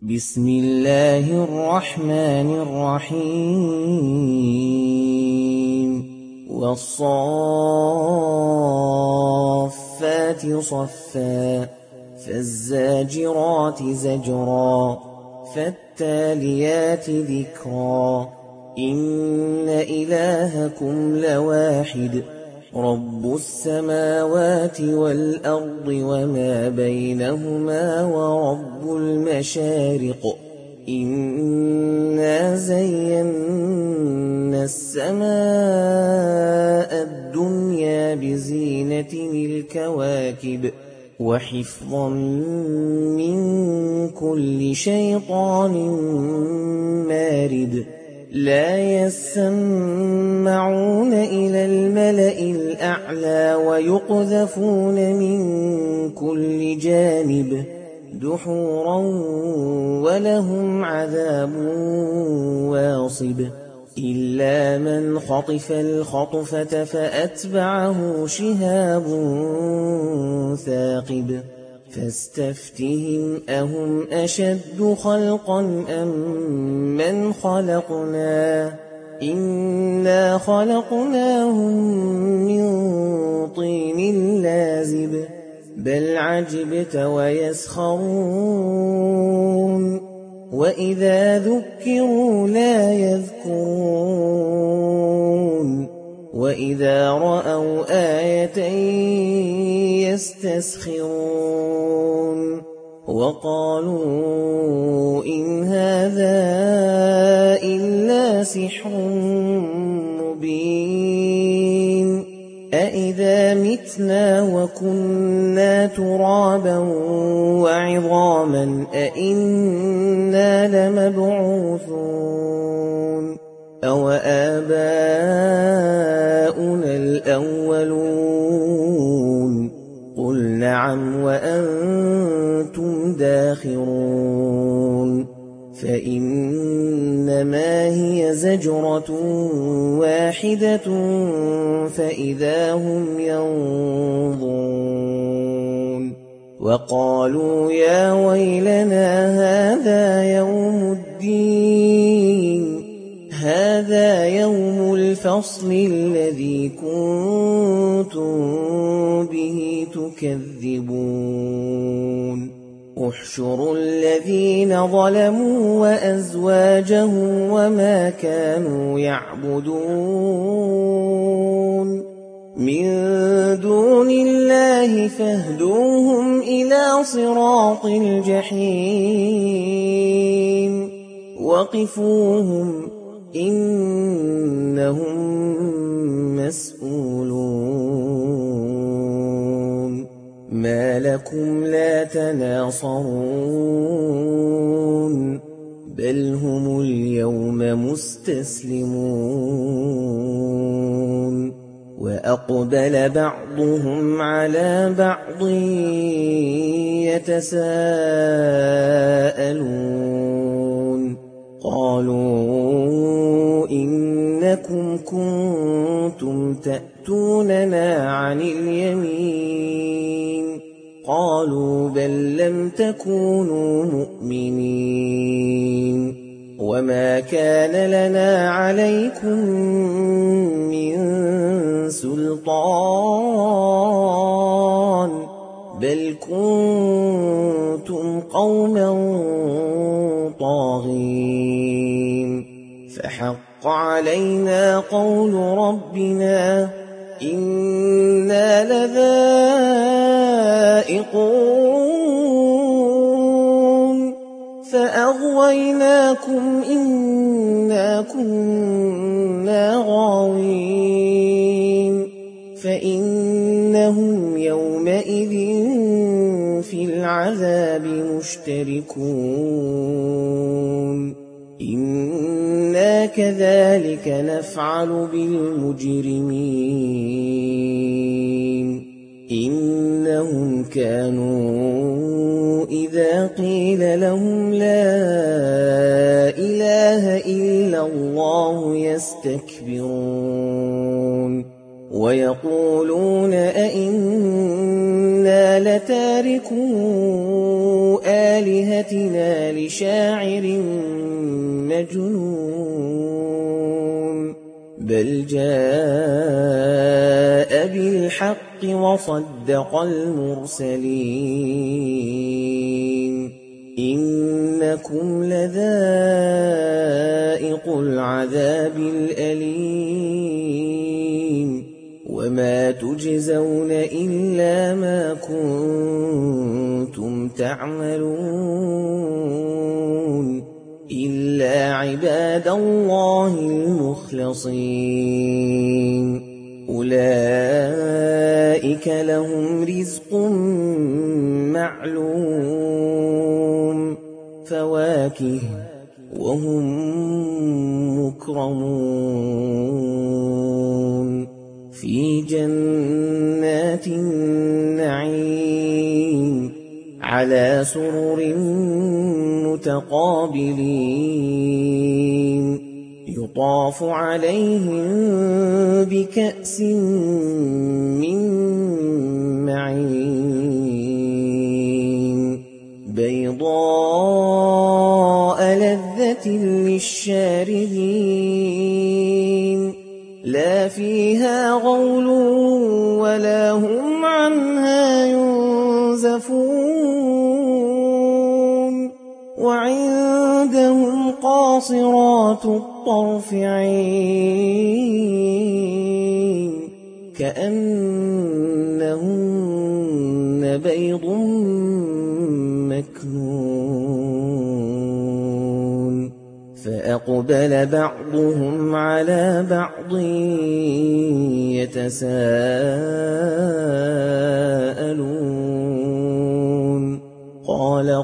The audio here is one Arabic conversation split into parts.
بسم الله الرحمن الرحيم والصافات صفا فالزاجرات زجرا فالتاليات ذكرا إن إلهكم لواحد رب السماوات والأرض وما بينهما ورب المشارق إنا زينا السماء الدنيا بزينة الكواكب وحفظا من كل شيطان مارد لا يسمعون إلى الملأ الأعلى ويقذفون من كل جانب دحورا ولهم عذاب واصب إلا من خطف الخطفة فأتبعه شهاب ثاقب فاستفتهم أهم أشد خلقا أم من خلقنا إنا خلقناهم من طين لازب بل عجبت ويسخرون وإذا ذكروا لا يذكرون وإذا رأوا آية يستسخرون وقالوا إن هذا إلا سحر مبين أإذا متنا وكنا ترابا وعظاما أإنا لمبعوثون أو آباؤنا الأولون قل نعم وأنتم داخرون فإنما هي زجرة واحدة فإذا هم ينظرون وقالوا يا ويلنا هذا يوم الفصل الذي كنتم به تكذبون احشروا الذين ظلموا وأزواجهم وما كانوا يعبدون من دون الله فاهدوهم إلى صراط الجحيم وقفوهم إنهم مسؤولون ما لكم لا تناصرون بل هم اليوم مستسلمون وأقبل بعضهم على بعض يتساءلون قالوا إنكم كنتم تأتوننا عن اليمين قالوا بل لم تكونوا مؤمنين وما كان لنا عليكم من سلطان بل كنتم قوما طاغين فحق علينا قول ربنا إنا لذائقون فأغويناكم إنا كنا غاوين فإنهم يومئذ في العذاب مشتركون إنا كذلك نفعل بالمجرمين إنهم كانوا إذا قيل لهم لا إله إلا الله يستكبرون ويقولون أئنا لتاركو بآلهتنا لشاعر مجنون بل جاء بالحق وصدق المرسلين إنكم لذائق العذاب الأليم وما تجزون إلا ما كنتم تعملون إلا عباد الله المخلصين أولئك لهم رزق معلوم فواكه وهم مكرمون في جنات النعيم على سرر متقابلين يطاف عليهم بكأس من معين بيضاء لذة للشاربين لا فيها غول ولا هم عنها ينزفون وعندهم قاصرات الطرف عين كأنهن بيض مكنون فأقبل بعضهم على بعض يتساءلون قال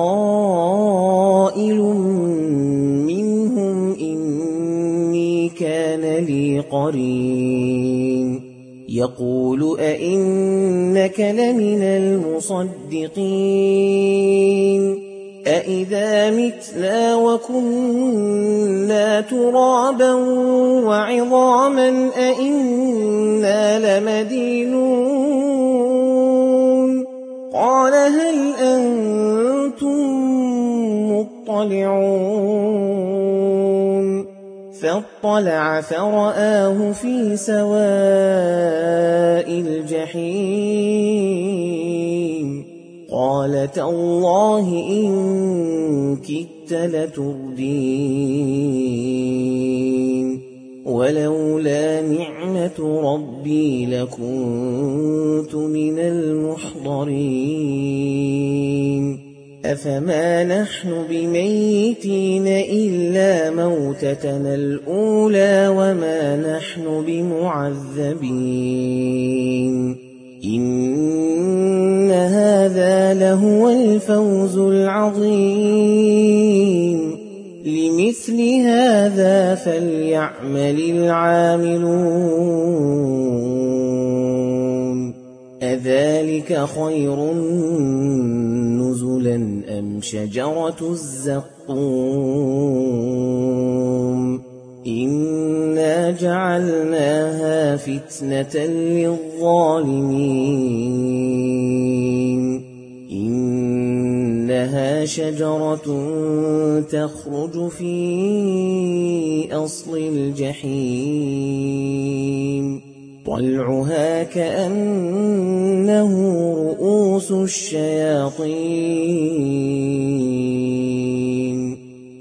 قائل منهم إني كان لي قرين يقول أئنك لمن المصدقين أئذا متنا وكنا ترابا وعظاما أئنا لمدينون قال هل أنتم مطلعون فاطلع فرآه في سواء الجحيم قال تالله إن كدت لتردين ولولا نعمة ربي لكنت من المحضرين أفما نحن بميتين إلا موتتنا الأولى وما نحن بمعذبين إن هذا لهو الفوز العظيم لمثل هذا فليعمل العاملون أذلك خير نزلا أم شجرة الزقوم إنا جعلناها فتنة للظالمين إنها شجرة تخرج في أصل الجحيم طلعها كأنه رؤوس الشياطين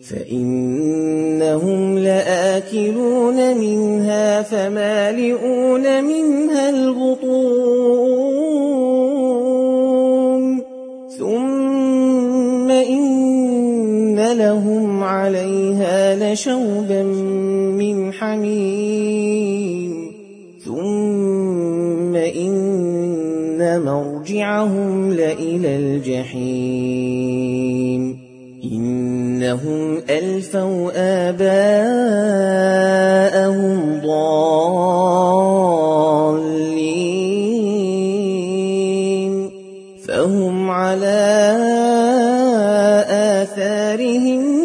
فإنهم لآكلون منها فمالئون منها البطون ثم إن لهم عليها لشوبا من حميم ثم إن مرجعهم لإلى الجحيم إنهم ألفوا آباءهم ضالين فهم على آثارهم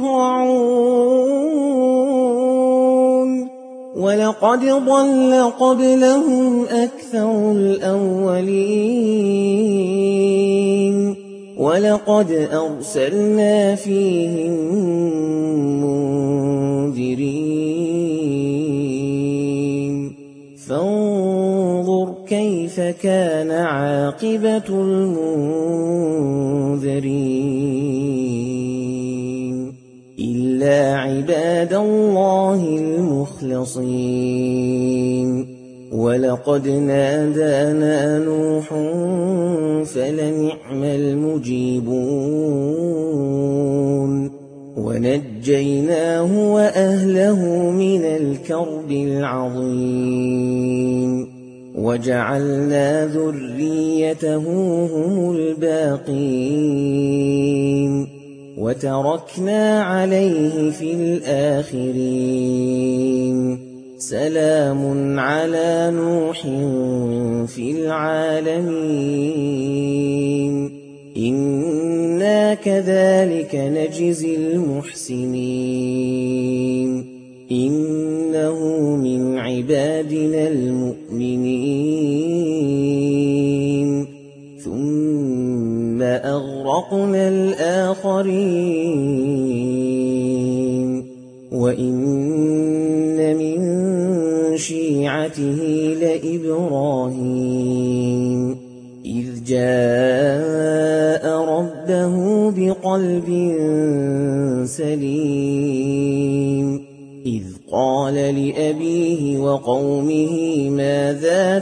يهرعون ولقد ضل قبلهم أكثر الأولين ولقد أرسلنا فيهم منذرين فانظر كيف كان عاقبة المنذرين إلا عباد الله المخلصين ولقد نادانا نوح فلنعم المجيبون ونجيناه وأهله من الكرب العظيم وجعلنا ذريته هم الباقين وتركنا عليه في الآخرين سلام على نوح في العالمين إنا كذلك نجزي المحسنين إنه من عبادنا المؤمنين ثم أغرقنا الآخرين وإن من شيعته لإبراهيم إذ جاء ربه بقلب سليم إذ قال لأبيه وقومه ماذا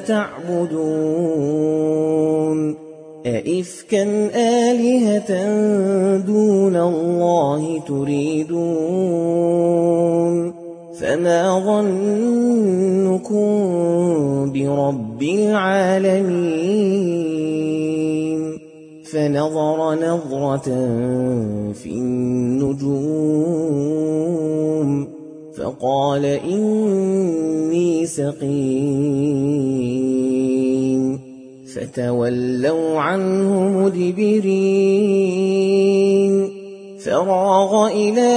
تعبدون أئفكا آلهة دون الله تريدون فما ظنكم برب العالمين فنظر نظرة في النجوم فقال إني سقيم فتولوا عنه مدبرين فراغ إلى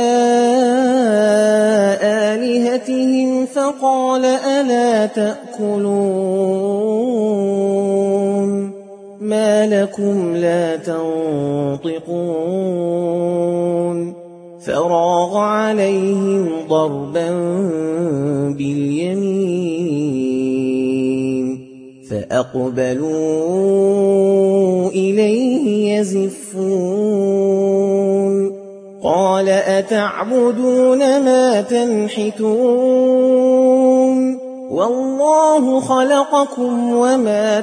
آلهتهم فقال ألا تأكلون ما لكم لا تنطقون فراغ عليهم ضربا باليمين فأقبلوا إليه يزفون قال أتعبدون ما تنحتون والله خلقكم وما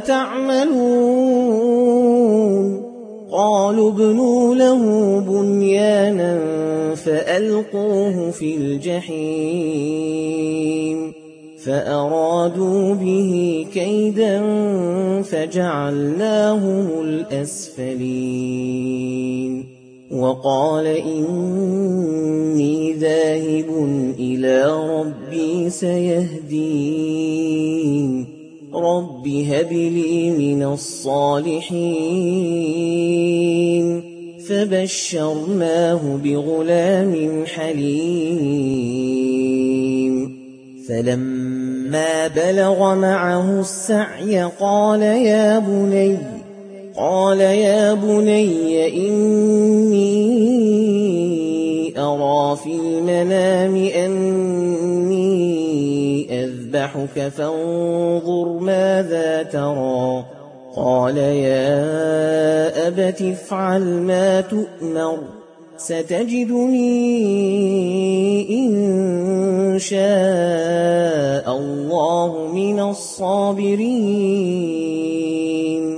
تعملون قالوا ابنوا له بنيانا فألقوه في الجحيم فأرادوا به كيدا فجعلناهم الأسفلين وقال إني ذاهب إلى ربي سيهدين رب هب لي من الصالحين فبشرناه بغلام حليم فلما بلغ معه السعي قال يا بني إني أرى في المنام أني أذبحك فانظر ماذا ترى قال يا أبت افعل ما تؤمر ستجدني إن شاء الله من الصابرين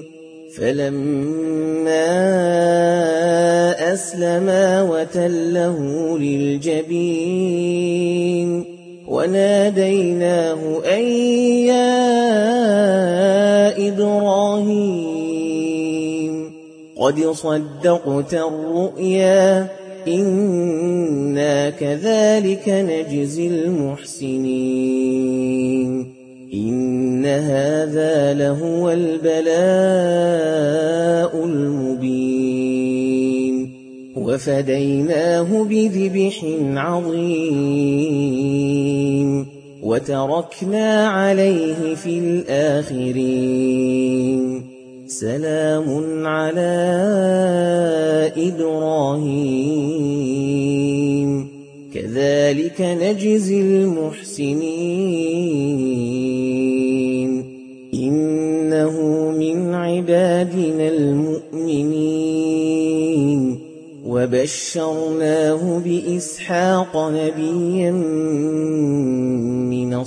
فلما أسلما وتله للجبين وناديناه أن يا إبراهيم قد صدقت الرؤيا إنا كذلك نجزي المحسنين إن هذا لهو البلاء المبين وفديناه بذبح عظيم وتركنا عليه في الآخرين سلام على إبراهيم كذلك نجزي المحسنين إنه من عبادنا المؤمنين وبشرناه بإسحاق نبيا من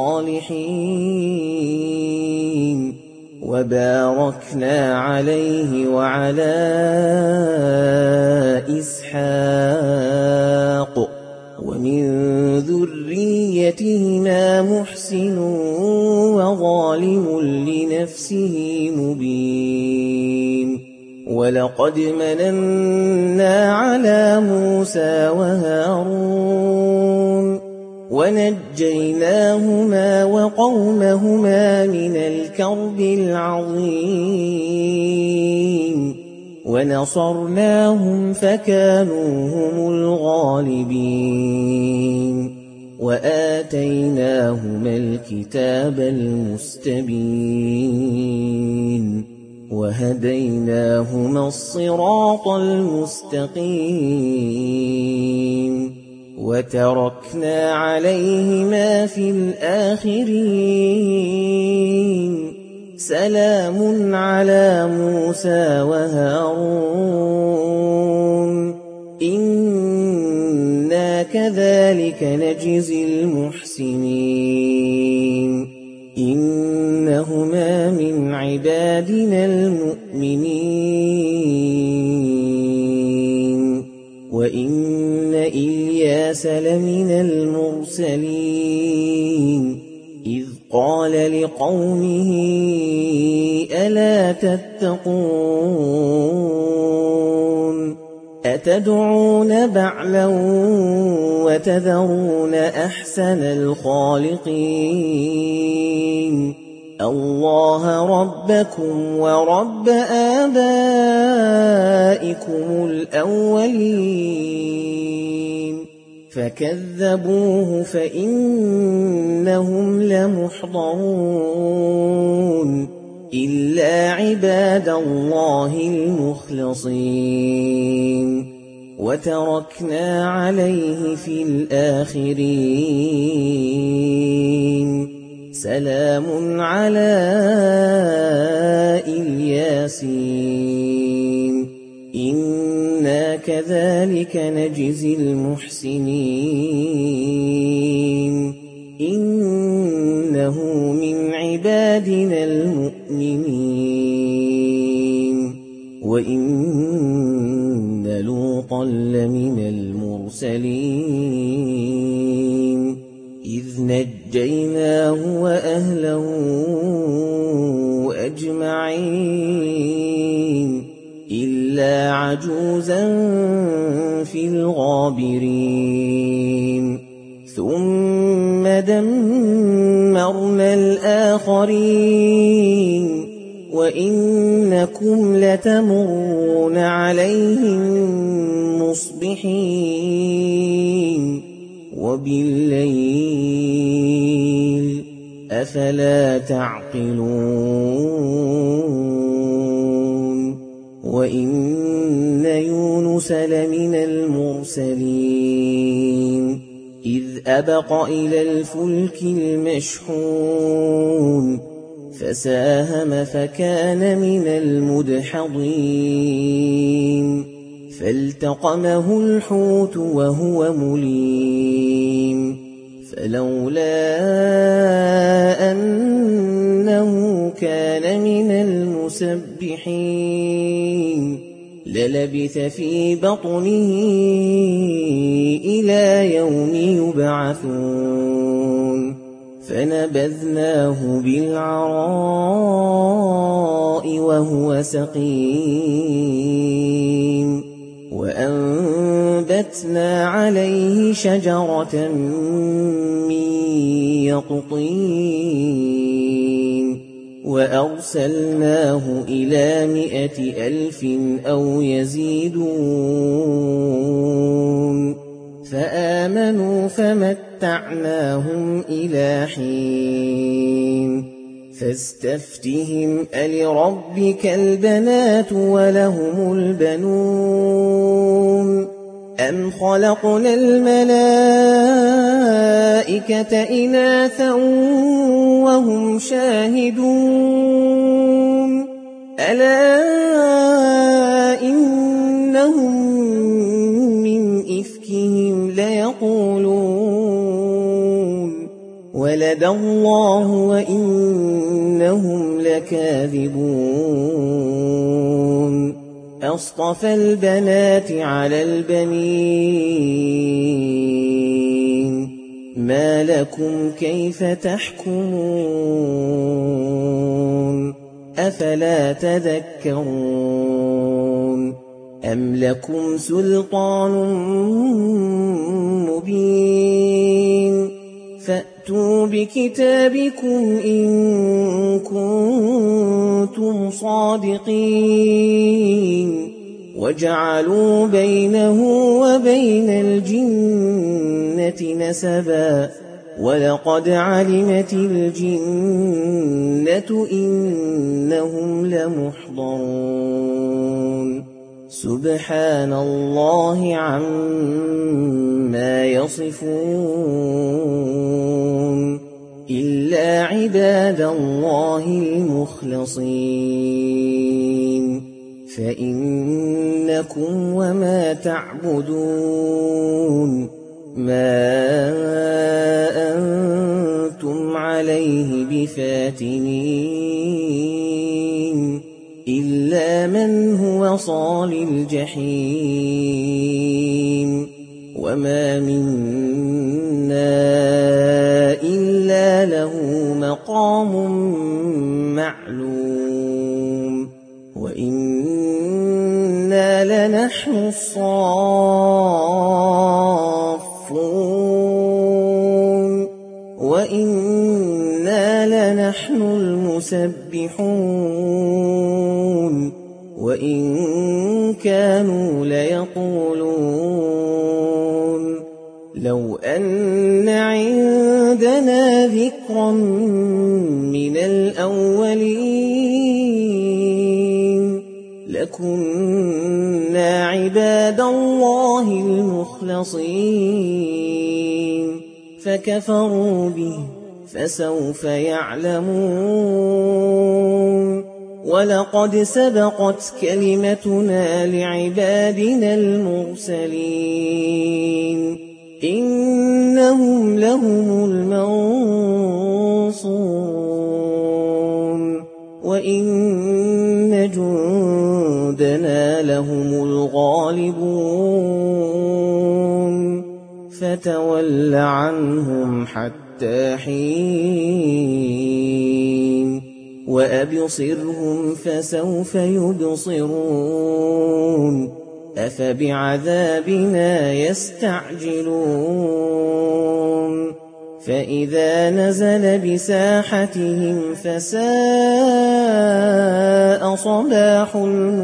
الصالحين وباركنا عليه وعلى إسحاق ومن ذريتهما محسن وظالم لنفسه مبين ولقد مننا على موسى وهارون ونجيناهما وقومهما من الكرب العظيم ونصرناهم فكانوا هم الغالبين وآتيناهما الكتاب المستبين وهديناهما الصراط المستقيم وتركنا عليهما في الآخرين سلام على موسى وهارون إنا كذلك نجزي المحسنين إنهما من عبادنا المؤمنين وإن إلياس لمن المرسلين إذ قال لقومه ألا تتقون أتدعون بعلا وتذرون أحسن الخالقين الله ربكم ورب آبائكم الأولين فكذبوه فإنهم لمحضرون إلا عباد الله المخلصين وتركنا عليه في الآخرين سلام على الياسين إنا كذلك نجزي المحسنين إنه من عبادنا المؤمنين وإن لوطا لمن المرسلين إذ نجيناه وأهله أجمعين إلا عجوزا في الغابرين ثم دمرنا الآخرين وإنكم لتمرون عليهم مصبحين وبالليل أفلا تعقلون وإن يونس لمن المرسلين إذ أبق إلى الفلك المشحون فساهم فكان من المدحضين فالتقمه الحوت وهو مليم فلولا أنه كان من المسبحين للبث في بطنه إلى يوم يبعثون فنبذناه بالعراء وهو سقيم وأنبتنا عليه شجرة من يقطين وأرسلناه إلى 100,000 أو يزيدون فآمنوا فمتعناهم إلى حين فاستفتهم ألربك البنات ولهم البنون أم خلقنا الملائكة إناثا وهم شاهدون ألا إنهم من إفكهم ليقولون ولد الله وإنهم لكاذبون أصطفى البنات على البنين ما لكم كيف تحكمون أفلا تذكرون أم لكم سلطان مبين فأتوا بكتابكم إن كنتم صادقين وجعلوا بينه وبين الجنة نسبا ولقد علمت الجنة إنهم لمحضرون سبحان الله عما يصفون إلا عباد الله المخلصين فإنكم وما تعبدون ما أنتم عليه بفاتنين إلا من هو صال الجحيم وما منا إلا له مقام معلوم وإنا لنحن الصافون وإنا لنحن المسبحون وإن كانوا ليقولون لو أن عندنا ذكرا من الأولين لكنا عباد الله المخلصين فكفروا به فسوف يعلمون ولقد سبقت كلمتنا لعبادنا المرسلين إنهم لهم المنصورون وإن جندنا لهم الغالبون فتول عنهم حتى حين وأبصرهم فسوف يبصرون أفبعذابنا يستعجلون فإذا نزل بساحتهم فساء صباح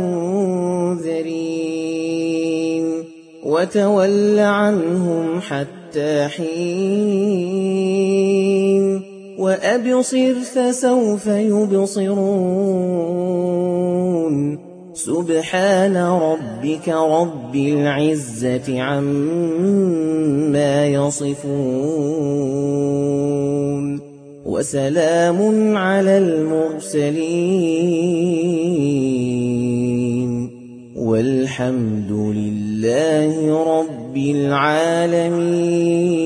المنذرين وتول عنهم حتى حين وأبصر فسوف يبصرون سبحان ربك رب العزة عما يصفون وسلام على المرسلين والحمد لله رب العالمين.